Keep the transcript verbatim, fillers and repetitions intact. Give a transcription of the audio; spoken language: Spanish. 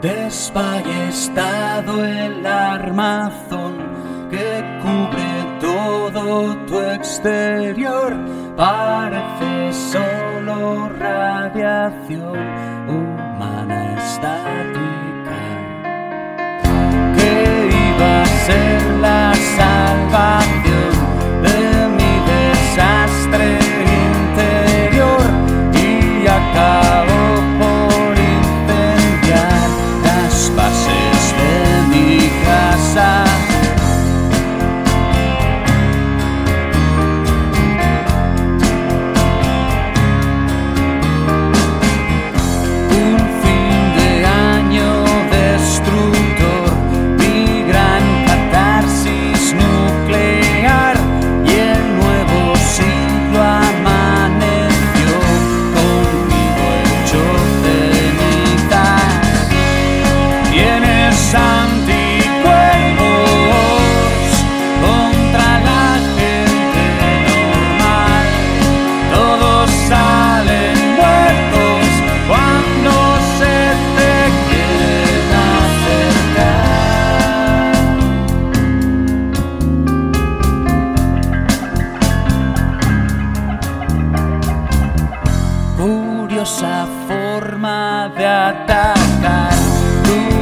Desballestado el armazón que cubre todo tu exterior, parece solo radiación humana estática. Que iba a ser la salvación de mi desastre interior y acabó por incendiar las bases de mi casa. Un fin de año destructor, mi gran catarsis nuclear, y el nuevo siglo amaneció conmigo hecho cenizas. Tienes anticuerpos contra la gente normal, todos salen muertos cuando se te quieren acercar. Curiosa forma de atacar.